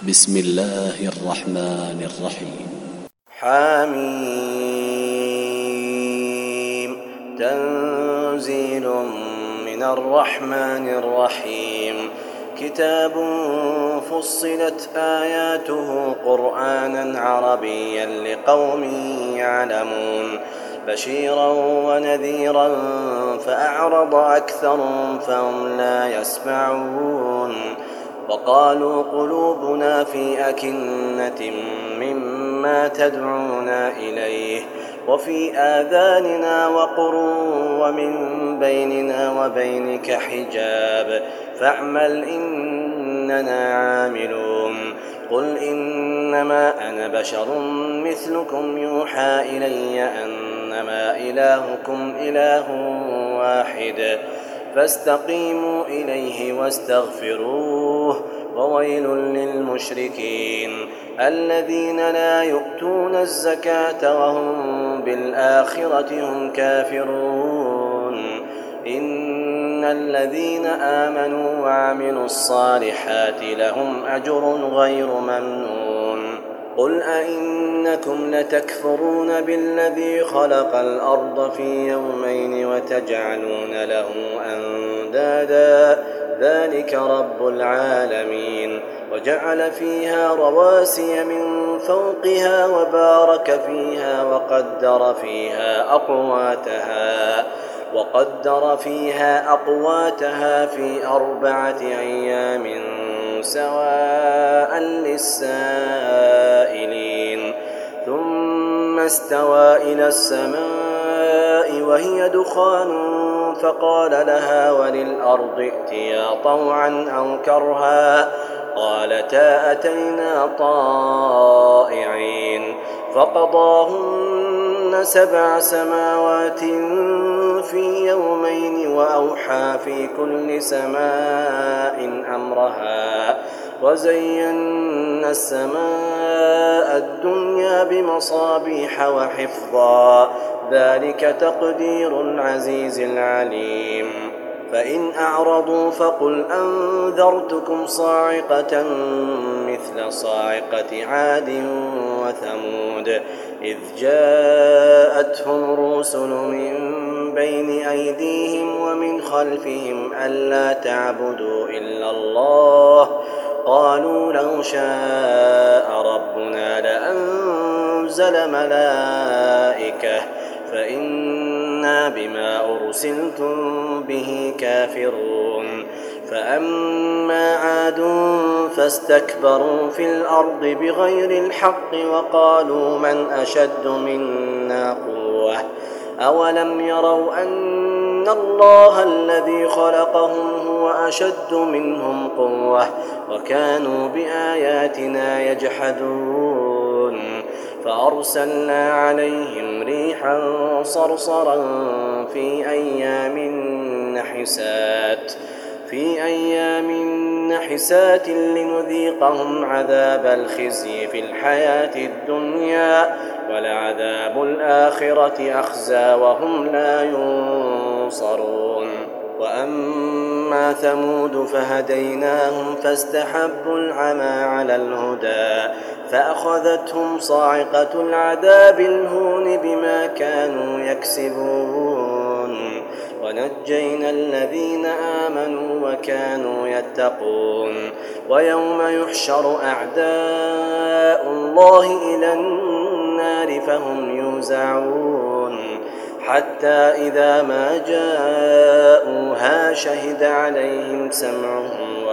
بسم الله الرحمن الرحيم. حميم تنزيل من الرحمن الرحيم. كتاب فصلت آياته قرآنا عربيا لقوم يعلمون بشيرا ونذيرا فأعرض أكثرهم فهم لا يسمعون وقالوا قلوبنا في أكنة مما تدعونا إليه وفي آذاننا وقر ومن بيننا وبينك حجاب فاعمل إننا عاملون. قل إنما أنا بشر مثلكم يوحى إلي أنما إلهكم إله واحد فاستقيموا إليه واستغفروه وويل للمشركين الذين لا يؤتون الزكاة وهم بالآخرة هم كافرون. إن الذين آمنوا وعملوا الصالحات لهم أجر غير ممنون. قل أئنكم لتكفرون بالذي خلق الأرض في يومين وتجعلون له أندادا ذلك رب العالمين وجعل فيها رواسي من فوقها وبارك فيها وقدر فيها أقواتها في 4 أيام سواء للسائلين. ثم استوى إلى السماء وهي دخان فقال لها وللأرض ائتيا طوعا أو كرها قالتا أتينا طائعين فقضاهن 7 سماوات في يومين وأوحى في كل سماء أمرها وزينا السماء الدنيا بمصابيح وحفظا ذلك تقدير العزيز العليم. فإن أعرضوا فقل أنذرتكم صاعقة مثل صاعقة عاد وثمود إذ جاءتهم الرسل من بين أيديهم ومن خلفهم ألا تعبدوا إلا الله قالوا لو شاء ربنا لأنزل ملائكة فإنا بما أرسلتم به كافرون. فأما عاد فاستكبروا في الأرض بغير الحق وقالوا من أشد منا قوة أولم يروا أن الله الذي خلقهم هو أشد منهم قوة وكانوا بآياتنا يجحدون. فأرسلنا عليهم ريحا صرصرا في أيام نحسات لنذيقهم عذاب الخزي في الحياة الدنيا ولعذاب الآخرة أخزى وهم لا ينصرون. وأما ثمود فهديناهم فاستحبوا العمى على الهدى فأخذتهم صاعقة العذاب الهون بما كانوا يكسبون ونجينا الذين آمنوا وكانوا يتقون. ويوم يحشر أعداء الله إلى النار فهم يوزعون حتى إذا ما جاءوها شهد عليهم سمعهم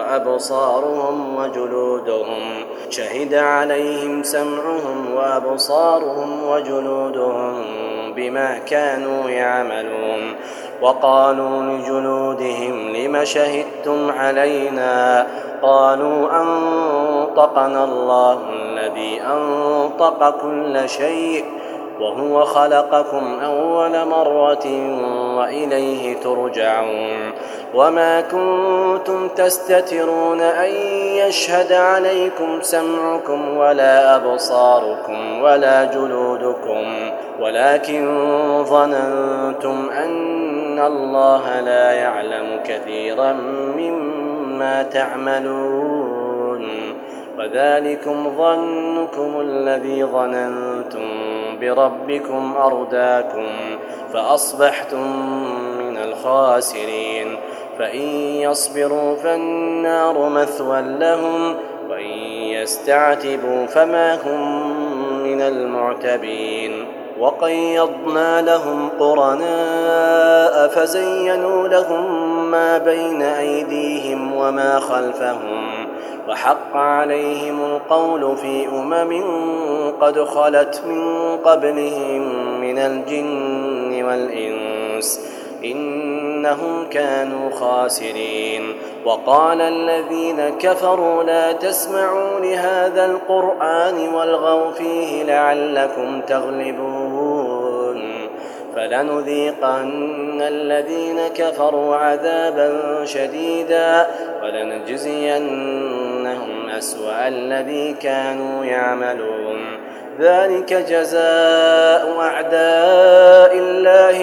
وأبصارهم وجلودهم بما كانوا يعملون. وقالوا لجلودهم لم شهدتم علينا قالوا أنطقنا الله الذي أنطق كل شيء وهو خلقكم أول مرة وإليه ترجعون. وما كنتم تستترون أن يشهد عليكم سمعكم ولا أبصاركم ولا جلودكم ولكن ظننتم أن الله لا يعلم كثيرا مما تعملون. وذلكم ظنكم الذي ظننتم بربكم أرداكم فأصبحتم من الخاسرين فإن يصبروا فالنار مثوى لهم وإن يستعتبوا فما هم من المعتبين وقيضنا لهم قرناء فزينوا لهم ما بين أيديهم وما خلفهم وحق عليهم القول في قد خلت من قبلهم من الجن والإنس إنهم كانوا خاسرين وقال الذين كفروا لا تسمعوا لهذا القرآن والغوا فيه لعلكم تغلبون فلنذيقن الذين كفروا عذابا شديدا ولنجزينهم أسوأ الذي كانوا يعملون ذلك جزاء أعداء الله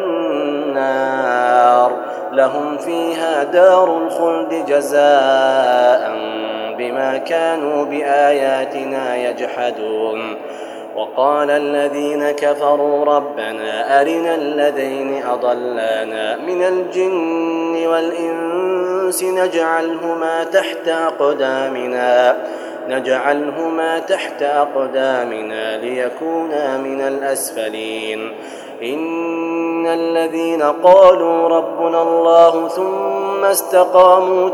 النار لهم فيها دار الخلد جزاء بما كانوا بآياتنا يجحدون وقال الذين كفروا ربنا أرنا الذين أضلانا من الجن والإنس نجعلهما تحت أقدامنا ليكونا من الأسفلين إن الذين قالوا ربنا الله ثم استقاموا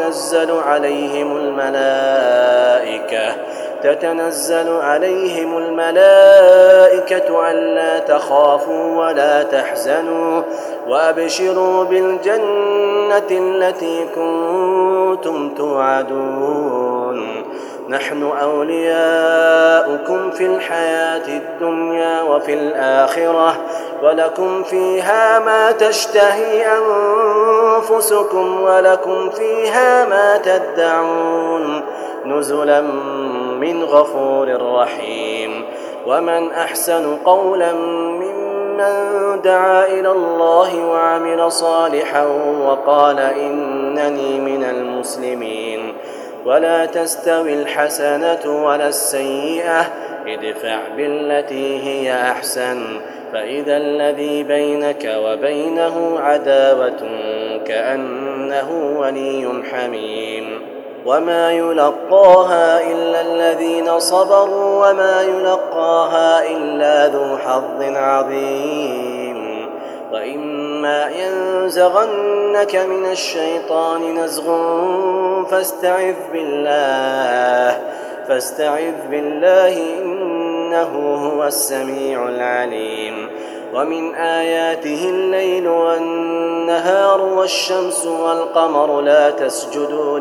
تتنزل عليهم الملائكة ألا تخافوا ولا تحزنوا وأبشروا بالجنة التي كنتم توعدون نحن أولياؤكم في الحياة الدنيا وفي الآخرة ولكم فيها ما تشتهي أنفسكم ولكم فيها ما تدعون نزلا من غفور رحيم ومن أحسن قولا ممن دعا إلى الله وعمل صالحا وقال إنني من المسلمين ولا تستوي الحسنة ولا السيئة ادفع بالتي هي أحسن فإذا الذي بينك وبينه عداوة كأنه ولي حميم وما يلقاها إلا الذين صبروا وما يلقاها إلا ذو حظ عظيم وإما ينزغنك من الشيطان نزغ فاستعذ بالله إنه هو السميع العليم ومن آياته الليل والنهار والشمس والقمر لا تسجدوا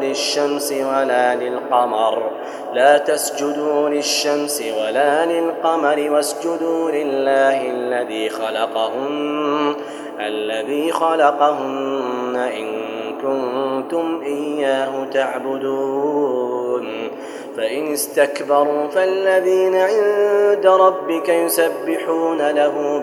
للشمس ولا للقمر واسجدوا لله الذي خلقهن إن كنتم إياه تعبدون فإن استكبروا فالذين عند ربك يسبحون له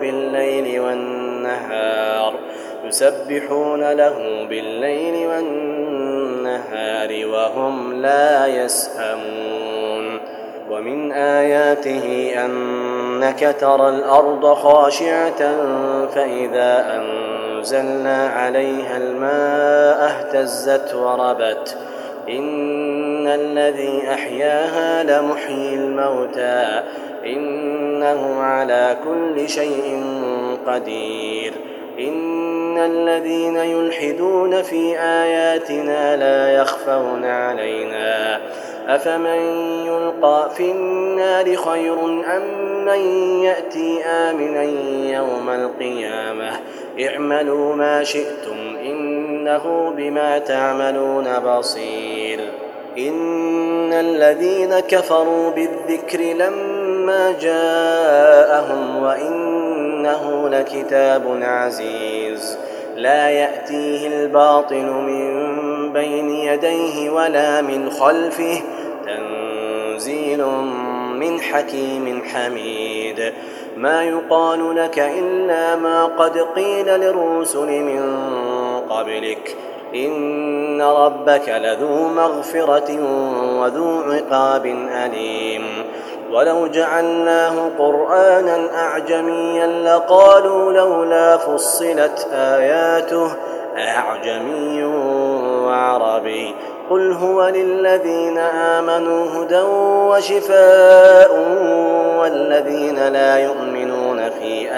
بالليل والنهار وهم لا يسأمون ومن آياته أنك ترى الأرض خاشعة فإذا أنزلنا عليها الماء اهتزت وربت إن الذي أحياها لمحيي الموتى إنه على كل شيء قدير إن الذين يلحدون في آياتنا لا يخفون علينا أفمن يلقى في النار خير أم من يأتي آمنا يوم القيامة اعملوا ما شئتم إنه بما تعملون بصير إن الذين كفروا بالذكر لما جاءهم وإنه لكتاب عزيز لا يأتيه الباطل من بين يديه ولا من خلفه تنزيل من حكيم حميد ما يقال لك إلا ما قد قيل للرسل من قبلك إن ربك لذو مغفرة وذو عقاب أليم ولو جعلناه قرآنا أعجميا لقالوا لولا فصلت آياته أعجمي وعربي قل هو للذين آمنوا هدى وشفاء والذين لا يؤمنون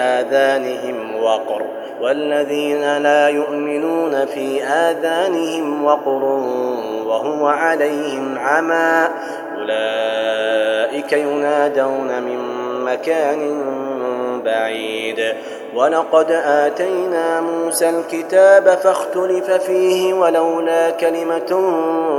في آذانهم وقر وهو عليهم عمى أولئك ينادون من مكان بعيد ولقد آتينا موسى الكتاب فاختلف فيه ولولا كلمة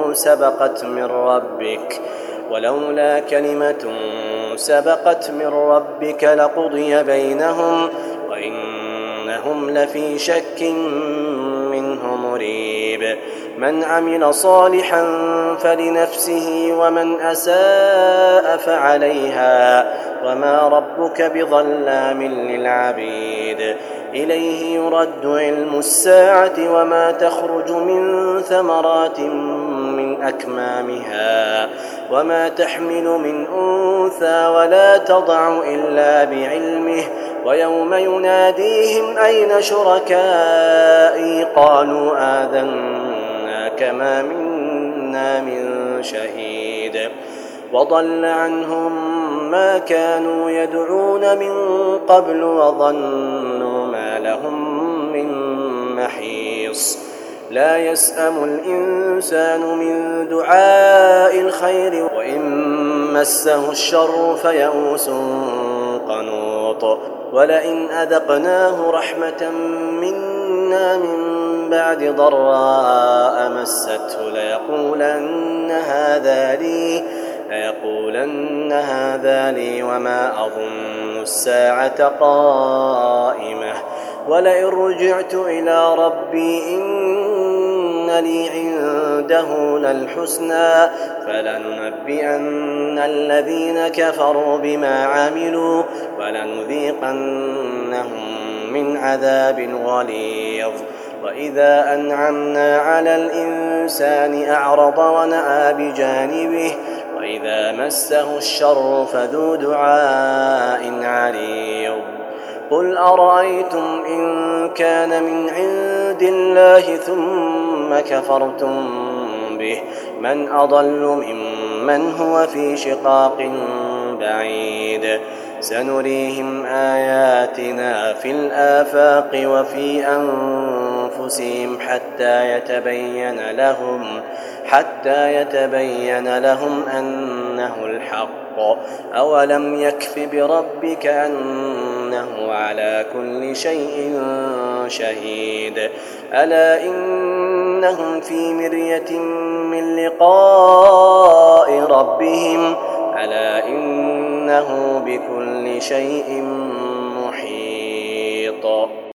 سبقت من ربك لقضي بينهم وإنهم لفي شك منه مريب من عمل صالحا فلنفسه ومن أساء فعليها وما ربك بظلام للعبيد إليه يرد علم الساعة وما تخرج من ثمرات من أكمامها وما تحمل من أنثى ولا تضع إلا بعلمه ويوم يناديهم أين شركائي قالوا آذناك ما منا من شهيد وضل عنهم ما كانوا يدعون من قبل وظنوا ما لهم من محيص لا يسأم الإنسان من دعاء الخير وإن مسه الشر فيئوس قنوط ولئن أذقناه رحمة منا من بعد ضراء مسته ليقولن هذا لي وما أظن الساعة قائمة ولئن رجعت إلى ربي إن لي عنده للحسنى فلننبئن الذين كفروا بما عملوا ولنذيقنهم من عذاب غليظ وإذا أنعمنا على الإنسان أعرض ونأى بجانبه وإذا مسه الشر فذو دعاء عريض قل أرأيتم إن كان من عند الله ثم كفرتم به من أضل ممن هو في شقاق بعيد سنريهم آياتنا في الآفاق وفي أنفسهم حتى يتبين لهم أنه الحق أولم يكف بربك أنه على كل شيء شهيد ألا إنهم في مرية من لقاء ربهم ألا إنه بكل شيء محيط